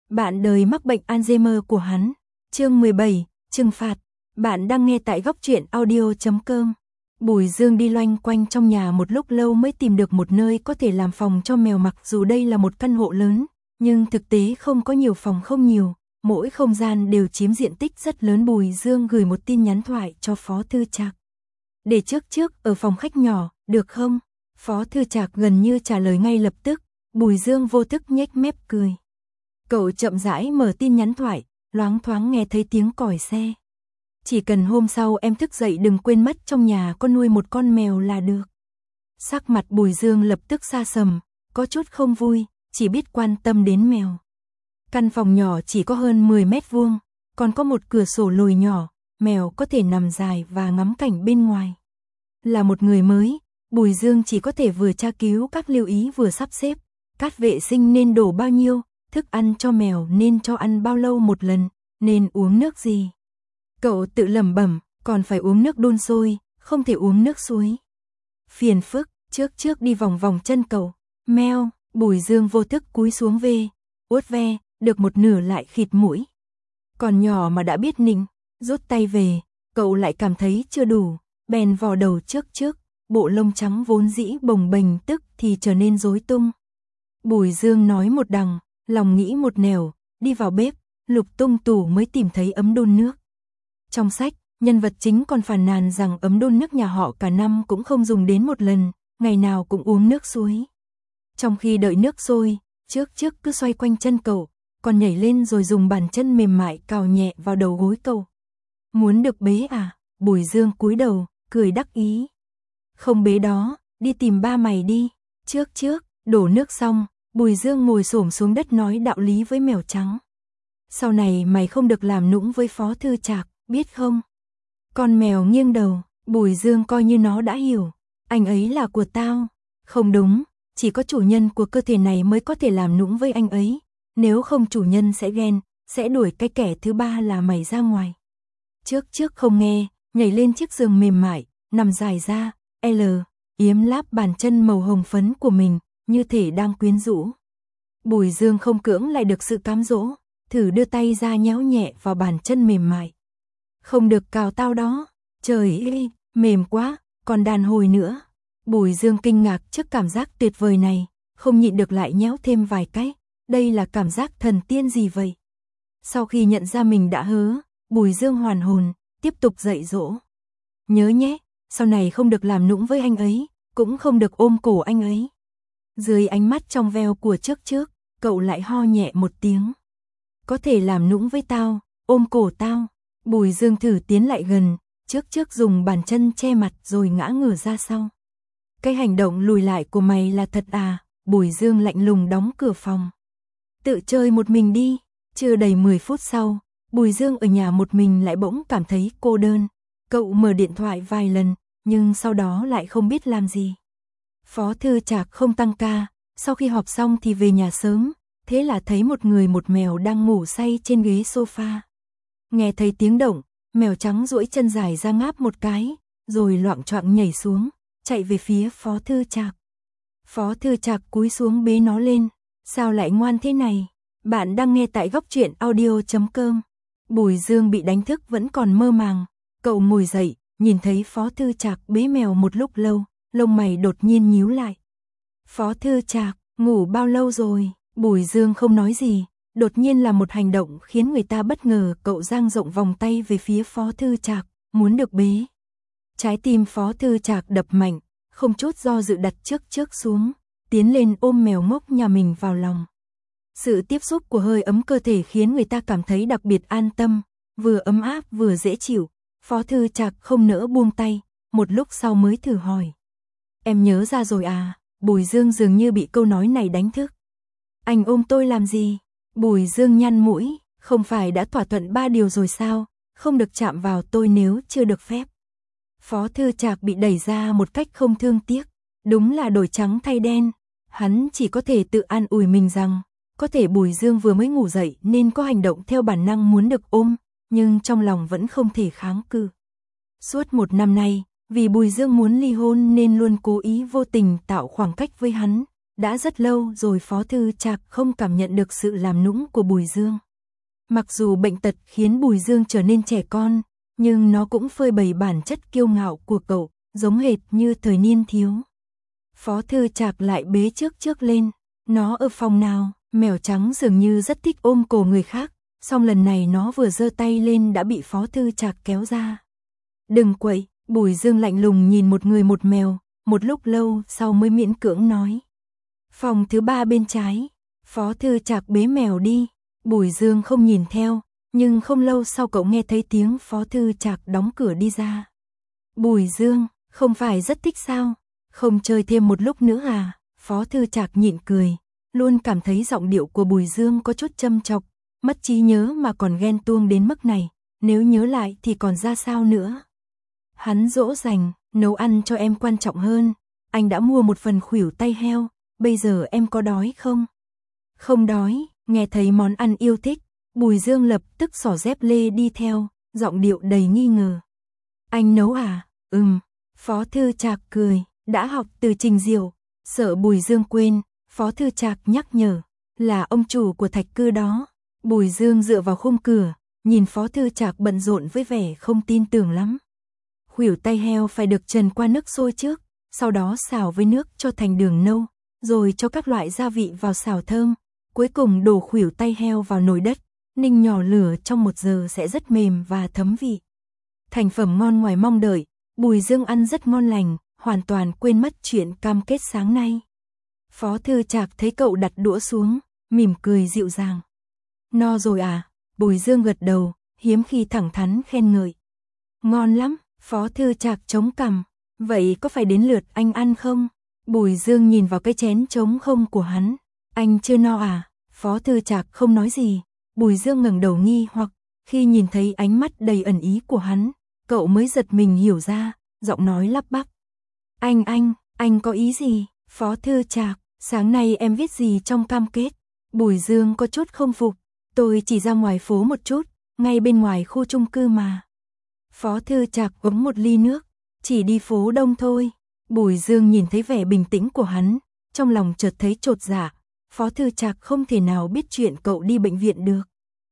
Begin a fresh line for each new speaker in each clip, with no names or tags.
bạn đời mắc bệnh Alzheimer của hắn. Chương 17, trừng phạt. Bạn đang nghe tại góc truyện audio.com. Bùi Dương đi loanh quanh trong nhà một lúc lâu mới tìm được một nơi có thể làm phòng cho mèo, mặc dù đây là một căn hộ lớn, nhưng thực tế không có nhiều phòng, không nhiều, mỗi không gian đều chiếm diện tích rất lớn. Bùi Dương gửi một tin nhắn thoại cho Phó Thư Trạc. Để trước ở phòng khách nhỏ, được không? Phó Thư Trạc gần như trả lời ngay lập tức. Bùi Dương vô thức nhếch mép cười. Cậu chậm rãi mở tin nhắn thoại, loáng thoáng nghe thấy tiếng còi xe. Chỉ cần hôm sau em thức dậy đừng quên mất trong nhà có nuôi một con mèo là được. Sắc mặt Bùi Dương lập tức sa sầm, có chút không vui, chỉ biết quan tâm đến mèo. Căn phòng nhỏ chỉ có hơn 10 mét vuông, còn có một cửa sổ lồi nhỏ, mèo có thể nằm dài và ngắm cảnh bên ngoài. Là một người mới, Bùi Dương chỉ có thể vừa tra cứu các lưu ý vừa sắp xếp, cát vệ sinh nên đổ bao nhiêu, thức ăn cho mèo nên cho ăn bao lâu một lần, nên uống nước gì. Cậu tự lẩm bẩm, còn phải uống nước đun sôi, không thể uống nước suối. Phiền phức, trước đi vòng vòng chân cậu. Meo, Bùi Dương vô thức cúi xuống uốt ve, được một nửa lại khịt mũi. Còn nhỏ mà đã biết nịnh, rút tay về, cậu lại cảm thấy chưa đủ, bèn vò đầu trước, bộ lông trắng vốn dĩ bồng bềnh tức thì trở nên rối tung. Bùi Dương nói một đằng, lòng nghĩ một nẻo, đi vào bếp, lục tung tủ mới tìm thấy ấm đun nước. Trong sách, nhân vật chính còn phàn nàn rằng ấm đun nước nhà họ cả năm cũng không dùng đến một lần, ngày nào cũng uống nước suối. Trong khi đợi nước sôi, trước cứ xoay quanh chân cậu, còn nhảy lên rồi dùng bàn chân mềm mại cào nhẹ vào đầu gối cậu. Muốn được bế à? Bùi Dương cúi đầu, cười đắc ý. Không bế đó, đi tìm ba mày đi. Trước, đổ nước xong, Bùi Dương ngồi xổm xuống đất nói đạo lý với mèo trắng. Sau này mày không được làm nũng với Phó Thư Trạc, biết không? Con mèo nghiêng đầu, Bùi Dương coi như nó đã hiểu. Anh ấy là của tao. Không đúng, chỉ có chủ nhân của cơ thể này mới có thể làm nũng với anh ấy. Nếu không chủ nhân sẽ ghen, sẽ đuổi cái kẻ thứ ba là mày ra ngoài. Trước không nghe, nhảy lên chiếc giường mềm mại, nằm dài ra, yếm láp bàn chân màu hồng phấn của mình, như thể đang quyến rũ. Bùi Dương không cưỡng lại được sự cám dỗ, thử đưa tay ra nhéo nhẹ vào bàn chân mềm mại. Không được cào tao đó, trời ơi, mềm quá, còn đàn hồi nữa. Bùi Dương kinh ngạc trước cảm giác tuyệt vời này, không nhịn được lại nhéo thêm vài cái, đây là cảm giác thần tiên gì vậy? Sau khi nhận ra mình đã hớ, Bùi Dương hoàn hồn, tiếp tục dạy dỗ. Nhớ nhé, sau này không được làm nũng với anh ấy, cũng không được ôm cổ anh ấy. Dưới ánh mắt trong veo của trước, cậu lại ho nhẹ một tiếng. Có thể làm nũng với tao, ôm cổ tao. Bùi Dương thử tiến lại gần, trước dùng bàn chân che mặt rồi ngã ngửa ra sau. Cái hành động lùi lại của mày là thật à? Bùi Dương lạnh lùng đóng cửa phòng. Tự chơi một mình đi. Chưa đầy 10 phút sau, Bùi Dương ở nhà một mình lại bỗng cảm thấy cô đơn. Cậu mở điện thoại vài lần, nhưng sau đó lại không biết làm gì. Phó Thư Trạc không tăng ca, sau khi họp xong thì về nhà sớm, thế là thấy một người một mèo đang ngủ say trên ghế sofa. Nghe thấy tiếng động, mèo trắng duỗi chân dài ra ngáp một cái, rồi loạng choạng nhảy xuống, chạy về phía Phó Thư Trạc. Phó Thư Trạc cúi xuống bế nó lên. Sao lại ngoan thế này? Bạn đang nghe tại góc truyện audio.com. Bùi Dương bị đánh thức vẫn còn mơ màng. Cậu ngồi dậy, nhìn thấy Phó Thư Trạc bế mèo một lúc lâu, lông mày đột nhiên nhíu lại. Phó Thư Trạc, ngủ bao lâu rồi? Bùi Dương không nói gì, đột nhiên là một hành động khiến người ta bất ngờ. Cậu dang rộng vòng tay về phía Phó Thư Trạc, muốn được bế. Trái tim Phó Thư Trạc đập mạnh, không chút do dự đặt trước xuống, tiến lên ôm mèo ngốc nhà mình vào lòng. Sự tiếp xúc của hơi ấm cơ thể khiến người ta cảm thấy đặc biệt an tâm, vừa ấm áp vừa dễ chịu. Phó Thư Trạc không nỡ buông tay, một lúc sau mới thử hỏi. Em nhớ ra rồi à? Bùi Dương dường như bị câu nói này đánh thức. Anh ôm tôi làm gì? Bùi Dương nhăn mũi, không phải đã thỏa thuận 3 điều rồi sao? Không được chạm vào tôi nếu chưa được phép. Phó Thư Trạc bị đẩy ra một cách không thương tiếc. Đúng là đổi trắng thay đen. Hắn chỉ có thể tự an ủi mình rằng, có thể Bùi Dương vừa mới ngủ dậy nên có hành động theo bản năng muốn được ôm, nhưng trong lòng vẫn không thể kháng cự. Suốt 1 năm nay, vì Bùi Dương muốn ly hôn nên luôn cố ý vô tình tạo khoảng cách với hắn, Đã rất lâu rồi Phó Thư Trạc không cảm nhận được sự làm nũng của Bùi Dương. Mặc dù bệnh tật khiến Bùi Dương trở nên trẻ con, nhưng nó cũng phơi bày bản chất kiêu ngạo của cậu, giống hệt như thời niên thiếu. Phó Thư Trạc lại bế trước lên, nó ở phòng nào, mèo trắng dường như rất thích ôm cổ người khác, song lần này nó vừa giơ tay lên đã bị Phó Thư Trạc kéo ra. Đừng quậy, Bùi Dương lạnh lùng nhìn một người một mèo, một lúc lâu sau mới miễn cưỡng nói. Phòng thứ 3 bên trái, Phó Thư Trạc bế mèo đi, Bùi Dương không nhìn theo, nhưng không lâu sau cậu nghe thấy tiếng Phó Thư Trạc đóng cửa đi ra. Bùi Dương, không phải rất thích sao? Không chơi thêm một lúc nữa à? Phó Thư Trạc nhịn cười, luôn cảm thấy giọng điệu của Bùi Dương có chút châm chọc, mất trí nhớ mà còn ghen tuông đến mức này, nếu nhớ lại thì còn ra sao nữa. Hắn dỗ dành, nấu ăn cho em quan trọng hơn, anh đã mua một phần khuỷu tay heo, bây giờ em có đói không? Không đói, nghe thấy món ăn yêu thích, Bùi Dương lập tức xỏ dép lê đi theo, giọng điệu đầy nghi ngờ. Anh nấu à? Phó Thư Trạc cười, đã học từ Trình Diệu, sợ Bùi Dương quên, Phó Thư Trạc nhắc nhở, là ông chủ của thạch cư đó. Bùi Dương dựa vào khung cửa, nhìn Phó Thư Trạc bận rộn với vẻ không tin tưởng lắm. Khuỷu tay heo phải được trần qua nước sôi trước, sau đó xào với nước cho thành đường nâu, rồi cho các loại gia vị vào xào thơm, cuối cùng đổ khuỷu tay heo vào nồi đất, ninh nhỏ lửa trong 1 giờ sẽ rất mềm và thấm vị. Thành phẩm ngon ngoài mong đợi, Bùi Dương ăn rất ngon lành, hoàn toàn quên mất chuyện cam kết sáng nay. Phó Thư Trạc thấy cậu đặt đũa xuống, mỉm cười dịu dàng. No rồi à? Bùi Dương gật đầu, hiếm khi thẳng thắn khen ngợi. Ngon lắm, Phó Thư Trạc chống cằm. Vậy có phải đến lượt anh ăn không? Bùi Dương nhìn vào cái chén trống không của hắn. Anh chưa no à? Phó Thư Trạc không nói gì. Bùi Dương ngẩng đầu nghi hoặc, khi nhìn thấy ánh mắt đầy ẩn ý của hắn, cậu mới giật mình hiểu ra, giọng nói lắp bắp. Anh có ý gì? Phó Thư Trạc, sáng nay em viết gì trong cam kết? Bùi Dương có chút không phục. Tôi chỉ ra ngoài phố một chút, ngay bên ngoài khu chung cư mà. Phó Thư Trạc uống một ly nước, chỉ đi phố đông thôi. Bùi Dương nhìn thấy vẻ bình tĩnh của hắn, trong lòng chợt thấy chột dạ. Phó Thư Trạc không thể nào biết chuyện cậu đi bệnh viện được.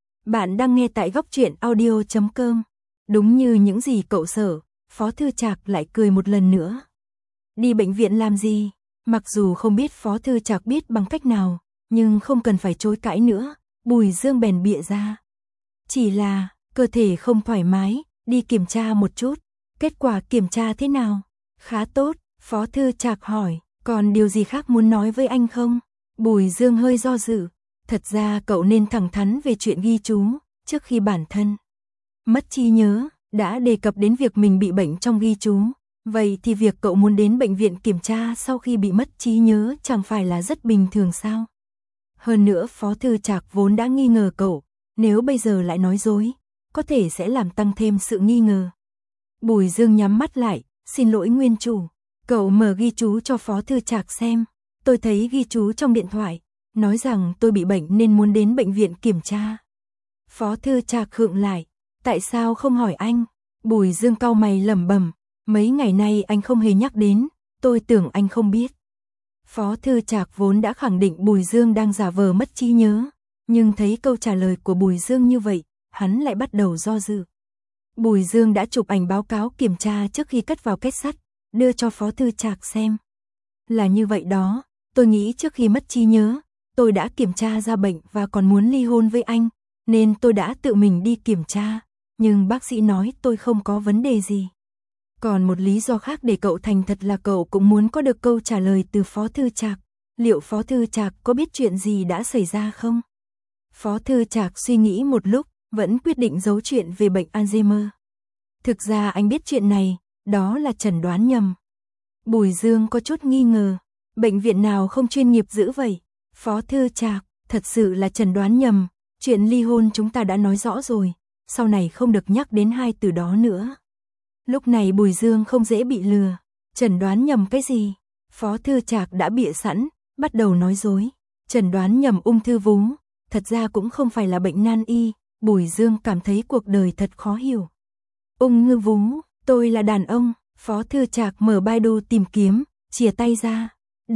Bạn đang nghe tại Góc Truyện Audio.com. Đúng như những gì cậu sợ, Phó Thư Trạc lại cười một lần nữa. Đi bệnh viện làm gì? Mặc dù không biết Phó Thư Trạc biết bằng cách nào, nhưng không cần phải chối cãi nữa, Bùi Dương bèn bịa ra. Chỉ là, cơ thể không thoải mái, đi kiểm tra một chút. Kết quả kiểm tra thế nào? Khá tốt, Phó Thư Trạc hỏi, còn điều gì khác muốn nói với anh không? Bùi Dương hơi do dự, thật ra cậu nên thẳng thắn về chuyện ghi chú, trước khi bản thân mất trí nhớ, đã đề cập đến việc mình bị bệnh trong ghi chú. Vậy thì việc cậu muốn đến bệnh viện kiểm tra sau khi bị mất trí nhớ chẳng phải là rất bình thường sao? Hơn nữa Phó Thư Trạc vốn đã nghi ngờ cậu, nếu bây giờ lại nói dối, có thể sẽ làm tăng thêm sự nghi ngờ. Bùi Dương nhắm mắt lại, xin lỗi nguyên chủ. Cậu mở ghi chú cho Phó Thư Trạc xem. Tôi thấy ghi chú trong điện thoại, nói rằng tôi bị bệnh nên muốn đến bệnh viện kiểm tra. Phó Thư Trạc khựng lại, tại sao không hỏi anh? Bùi Dương cau mày lẩm bẩm, mấy ngày nay anh không hề nhắc đến, tôi tưởng anh không biết. Phó Thư Trạc vốn đã khẳng định Bùi Dương đang giả vờ mất trí nhớ, nhưng thấy câu trả lời của Bùi Dương như vậy, hắn lại bắt đầu do dự. Bùi Dương đã chụp ảnh báo cáo kiểm tra trước khi cất vào két sắt, đưa cho Phó Thư Trạc xem. Là như vậy đó, tôi nghĩ trước khi mất trí nhớ, tôi đã kiểm tra ra bệnh và còn muốn ly hôn với anh, nên tôi đã tự mình đi kiểm tra, nhưng bác sĩ nói tôi không có vấn đề gì. Còn một lý do khác để cậu thành thật là cậu cũng muốn có được câu trả lời từ Phó Thư Trạc. Liệu Phó Thư Trạc có biết chuyện gì đã xảy ra không? Phó Thư Trạc suy nghĩ một lúc, vẫn quyết định giấu chuyện về bệnh Alzheimer. Thực ra anh biết chuyện này, đó là chẩn đoán nhầm. Bùi Dương có chút nghi ngờ, bệnh viện nào không chuyên nghiệp dữ vậy? Phó Thư Trạc, thật sự là chẩn đoán nhầm, chuyện ly hôn chúng ta đã nói rõ rồi, sau này không được nhắc đến hai từ đó nữa. Lúc này Bùi Dương không dễ bị lừa, chẩn đoán nhầm cái gì? Phó Thư Trạc đã bịa sẵn, bắt đầu nói dối, chẩn đoán nhầm ung thư vú, thật ra cũng không phải là bệnh nan y. Bùi Dương cảm thấy cuộc đời thật khó hiểu. Ung thư vú, tôi là đàn ông. Phó Thư Trạc mở Baidu tìm kiếm, chìa tay ra. Đây,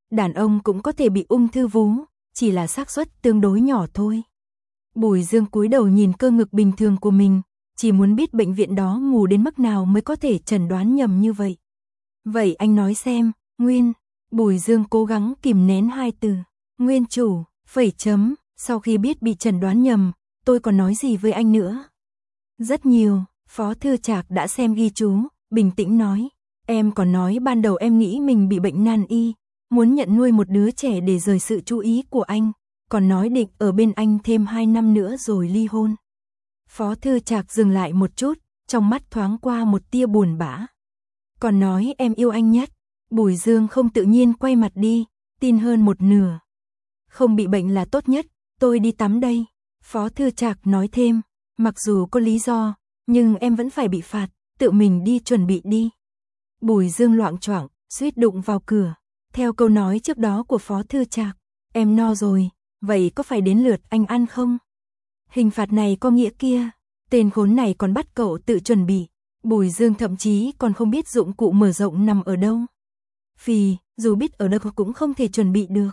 đàn ông cũng có thể bị ung thư vú, chỉ là xác suất tương đối nhỏ thôi. Bùi Dương cúi đầu nhìn cơ ngực bình thường của mình, chỉ muốn biết bệnh viện đó mù đến mức nào mới có thể chẩn đoán nhầm như vậy. Vậy anh nói xem, Nguyên, Bùi Dương cố gắng kìm nén hai từ, nguyên chủ, phẩy chấm, sau khi biết bị chẩn đoán nhầm, tôi còn nói gì với anh nữa? Rất nhiều, Phó Thư Trạc đã xem ghi chú, bình tĩnh nói, em còn nói ban đầu em nghĩ mình bị bệnh nan y, muốn nhận nuôi một đứa trẻ để rời sự chú ý của anh, còn nói định ở bên anh thêm 2 năm nữa rồi ly hôn. Phó Thư Trạc dừng lại một chút, trong mắt thoáng qua một tia buồn bã. Còn nói em yêu anh nhất. Bùi Dương không tự nhiên quay mặt đi, tin hơn một nửa. Không bị bệnh là tốt nhất, tôi đi tắm đây. Phó Thư Trạc nói thêm, mặc dù có lý do, nhưng em vẫn phải bị phạt, tự mình đi chuẩn bị đi. Bùi Dương loạng choạng, suýt đụng vào cửa. Theo câu nói trước đó của Phó Thư Trạc, em no rồi, vậy có phải đến lượt anh ăn không? Hình phạt này có nghĩa kia, tên khốn này còn bắt cậu tự chuẩn bị. Bùi Dương thậm chí còn không biết dụng cụ mở rộng nằm ở đâu. Phì, dù biết ở đâu cũng không thể chuẩn bị được.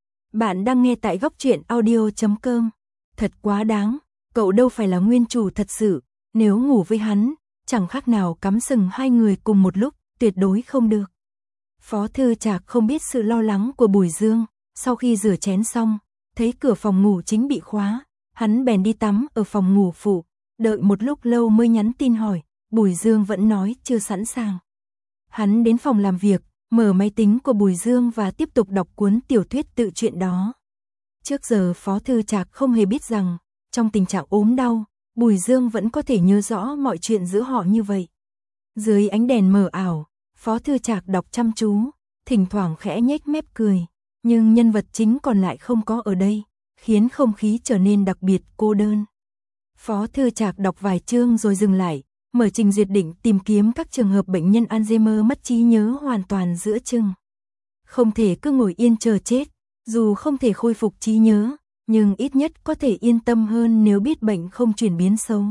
Bạn đang nghe tại góc truyện audio.com. Thật quá đáng, cậu đâu phải là nguyên chủ thật sự, nếu ngủ với hắn, chẳng khác nào cắm sừng hai người cùng một lúc, tuyệt đối không được. Phó Thư Trạc không biết sự lo lắng của Bùi Dương, sau khi rửa chén xong, thấy cửa phòng ngủ chính bị khóa, hắn bèn đi tắm ở phòng ngủ phụ, đợi một lúc lâu mới nhắn tin hỏi, Bùi Dương vẫn nói chưa sẵn sàng. Hắn đến phòng làm việc, mở máy tính của Bùi Dương và tiếp tục đọc cuốn tiểu thuyết tự truyện đó. Trước giờ Phó Thư Trạc không hề biết rằng, trong tình trạng ốm đau, Bùi Dương vẫn có thể nhớ rõ mọi chuyện giữa họ như vậy. Dưới ánh đèn mờ ảo, Phó Thư Trạc đọc chăm chú, thỉnh thoảng khẽ nhếch mép cười, nhưng nhân vật chính còn lại không có ở đây, khiến không khí trở nên đặc biệt cô đơn. Phó Thư Trạc đọc vài chương rồi dừng lại, mở trình duyệt định tìm kiếm các trường hợp bệnh nhân Alzheimer mất trí nhớ hoàn toàn giữa chừng. Không thể cứ ngồi yên chờ chết, dù không thể khôi phục trí nhớ, nhưng ít nhất có thể yên tâm hơn nếu biết bệnh không chuyển biến xấu.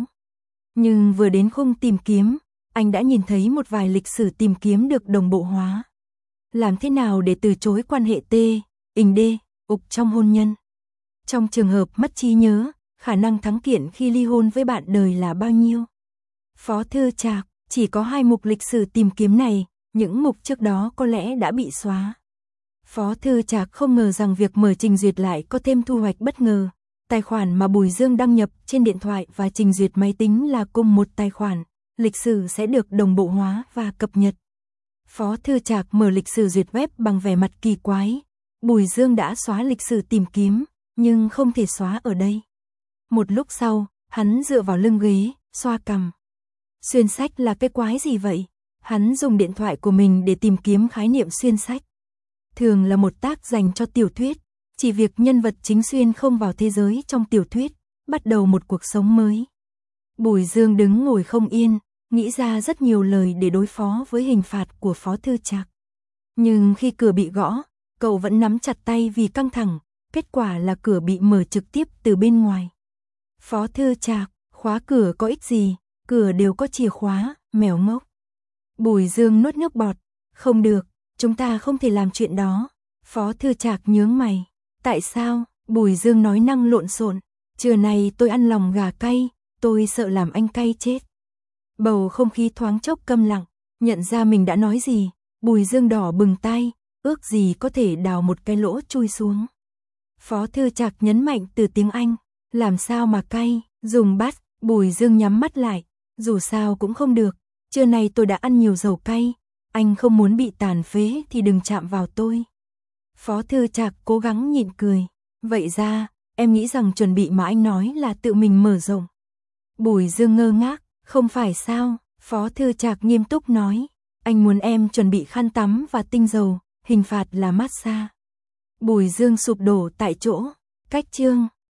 Nhưng vừa đến khung tìm kiếm, anh đã nhìn thấy một vài lịch sử tìm kiếm được đồng bộ hóa. Làm thế nào để từ chối quan hệ ình ục trong hôn nhân? Trong trường hợp mất trí nhớ, khả năng thắng kiện khi ly hôn với bạn đời là bao nhiêu? Phó Thư Trạc, chỉ có 2 mục lịch sử tìm kiếm này, những mục trước đó có lẽ đã bị xóa. Phó Thư Trạc không ngờ rằng việc mở trình duyệt lại có thêm thu hoạch bất ngờ. Tài khoản mà Bùi Dương đăng nhập trên điện thoại và trình duyệt máy tính là cùng một tài khoản, lịch sử sẽ được đồng bộ hóa và cập nhật. Phó Thư Trạc mở lịch sử duyệt web bằng vẻ mặt kỳ quái. Bùi Dương đã xóa lịch sử tìm kiếm, nhưng không thể xóa ở đây. Một lúc sau, hắn dựa vào lưng ghế, xoa cằm. Xuyên sách là cái quái gì vậy? Hắn dùng điện thoại của mình để tìm kiếm khái niệm xuyên sách. Thường là một tác dành cho tiểu thuyết, chỉ việc nhân vật chính xuyên không vào thế giới trong tiểu thuyết, bắt đầu một cuộc sống mới. Bùi Dương đứng ngồi không yên, nghĩ ra rất nhiều lời để đối phó với hình phạt của Phó Thư Trạc. Nhưng khi cửa bị gõ, cậu vẫn nắm chặt tay vì căng thẳng, kết quả là cửa bị mở trực tiếp từ bên ngoài. Phó Thư Trạc, khóa cửa có ích gì, cửa đều có chìa khóa, mèo ngốc. Bùi Dương nuốt nước bọt, không được, chúng ta không thể làm chuyện đó. Phó Thư Trạc nhướng mày, tại sao? Bùi Dương nói năng lộn xộn, trưa nay tôi ăn lòng gà cay, tôi sợ làm anh cay chết. Bầu không khí thoáng chốc câm lặng, nhận ra mình đã nói gì, Bùi Dương đỏ bừng tai, ước gì có thể đào một cái lỗ chui xuống. Phó Thư Trạc nhấn mạnh từ tiếng Anh, làm sao mà cay, dùng bát. Bùi Dương nhắm mắt lại, dù sao cũng không được, trưa nay tôi đã ăn nhiều dầu cay, anh không muốn bị tàn phế thì đừng chạm vào tôi. Phó Thư Trạc cố gắng nhịn cười, vậy ra, em nghĩ rằng chuẩn bị mà anh nói là tự mình mở rộng. Bùi Dương ngơ ngác, không phải sao? Phó Thư Trạc nghiêm túc nói, anh muốn em chuẩn bị khăn tắm và tinh dầu, hình phạt là massage. Bùi Dương sụp đổ tại chỗ, cách chương.